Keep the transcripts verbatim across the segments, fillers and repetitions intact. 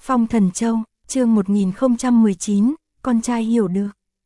Phong Thần Châu, chương một nghìn không trăm mười chín, con trai hiểu được.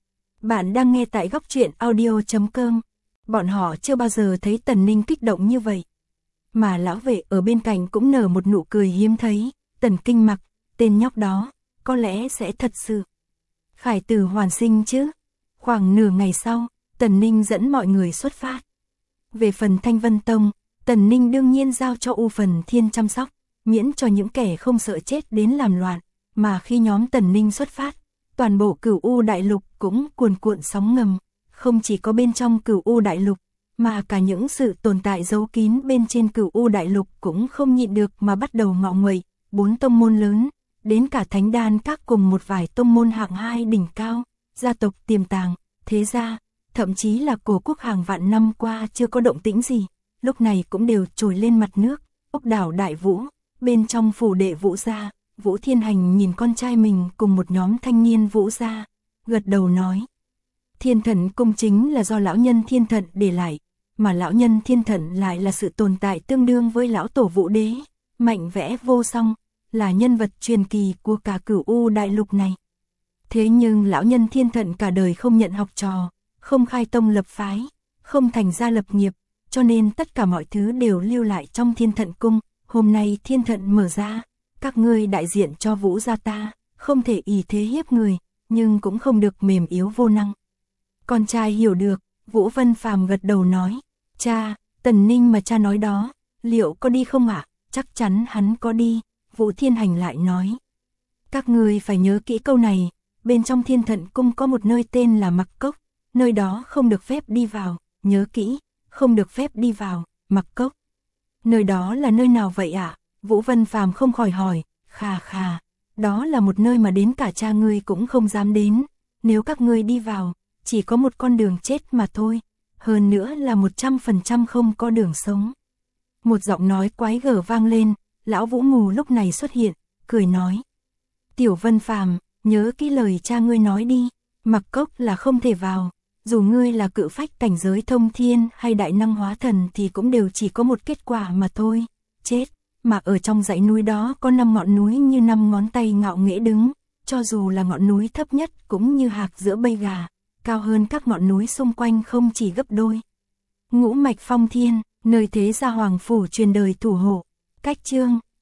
Bạn đang nghe tại góc truyện audio chấm com. Bọn họ chưa bao giờ thấy Tần Ninh kích động như vậy. Mà lão vệ ở bên cạnh cũng nở một nụ cười hiếm thấy. Tần Kinh Mặc, tên nhóc đó, có lẽ sẽ thật sự khải tử hoàn sinh chứ. Khoảng nửa ngày sau, Tần Ninh dẫn mọi người xuất phát. Về phần Thanh Vân Tông, Tần Ninh đương nhiên giao cho U Phần Thiên chăm sóc, miễn cho những kẻ không sợ chết đến làm loạn. Mà khi nhóm Tần Ninh xuất phát, toàn bộ Cửu U Đại Lục cũng cuồn cuộn sóng ngầm, không chỉ có bên trong Cửu U Đại Lục, mà cả những sự tồn tại giấu kín bên trên Cửu U Đại Lục cũng không nhịn được mà bắt đầu ngọ nguậy. Bốn tông môn lớn, đến cả Thánh Đan Các cùng một vài tông môn hạng hai đỉnh cao, gia tộc tiềm tàng, thế gia, thậm chí là cổ quốc hàng vạn năm qua chưa có động tĩnh gì, lúc này cũng đều trồi lên mặt nước. Ốc đảo Đại Vũ, bên trong phủ đệ Vũ gia, Vũ Thiên Hành nhìn con trai mình cùng một nhóm thanh niên Vũ gia, gật đầu nói: Thiên Thần cung chính là do lão nhân Thiên Thận để lại, mà lão nhân Thiên Thận lại là sự tồn tại tương đương với lão tổ Vũ Đế, mạnh vẽ vô song, là nhân vật truyền kỳ của cả Cửu U Đại Lục này. Thế nhưng lão nhân Thiên Thận cả đời không nhận học trò, không khai tông lập phái, không thành gia lập nghiệp, cho nên tất cả mọi thứ đều lưu lại trong Thiên Thận cung. Hôm nay Thiên Thận mở ra, các ngươi đại diện cho Vũ gia ta, không thể ỷ thế hiếp người, nhưng cũng không được mềm yếu vô năng. Con trai hiểu được, Vũ Vân Phàm gật đầu nói: Cha, Tần Ninh mà cha nói đó, liệu có đi không ạ? Chắc chắn hắn có đi. Vũ Thiên Hành lại nói: Các ngươi phải nhớ kỹ câu này, bên trong Thiên Thận cung có một nơi tên là Mặc Cốc, nơi đó không được phép đi vào, nhớ kỹ, không được phép đi vào, Mặc Cốc. Nơi đó là nơi nào vậy ạ? Vũ Vân Phàm không khỏi hỏi. Khà khà, đó là một nơi mà đến cả cha ngươi cũng không dám đến, nếu các ngươi đi vào, chỉ có một con đường chết mà thôi, hơn nữa là một trăm phần trăm không có đường sống. Một giọng nói quái gở vang lên, lão Vũ Mù lúc này xuất hiện, cười nói: Tiểu Vân Phàm, nhớ kỹ lời cha ngươi nói đi, Mặc Cốc là không thể vào, dù ngươi là cự phách cảnh giới thông thiên hay đại năng hóa thần thì cũng đều chỉ có một kết quả mà thôi, chết. Mà ở trong dãy núi đó có năm ngọn núi như năm ngón tay ngạo nghễ đứng, cho dù là ngọn núi thấp nhất cũng như hạc giữa bầy gà, cao hơn các ngọn núi xung quanh không chỉ gấp đôi. Ngũ mạch phong thiên, nơi thế gia hoàng phủ truyền đời thủ hộ. Cách chương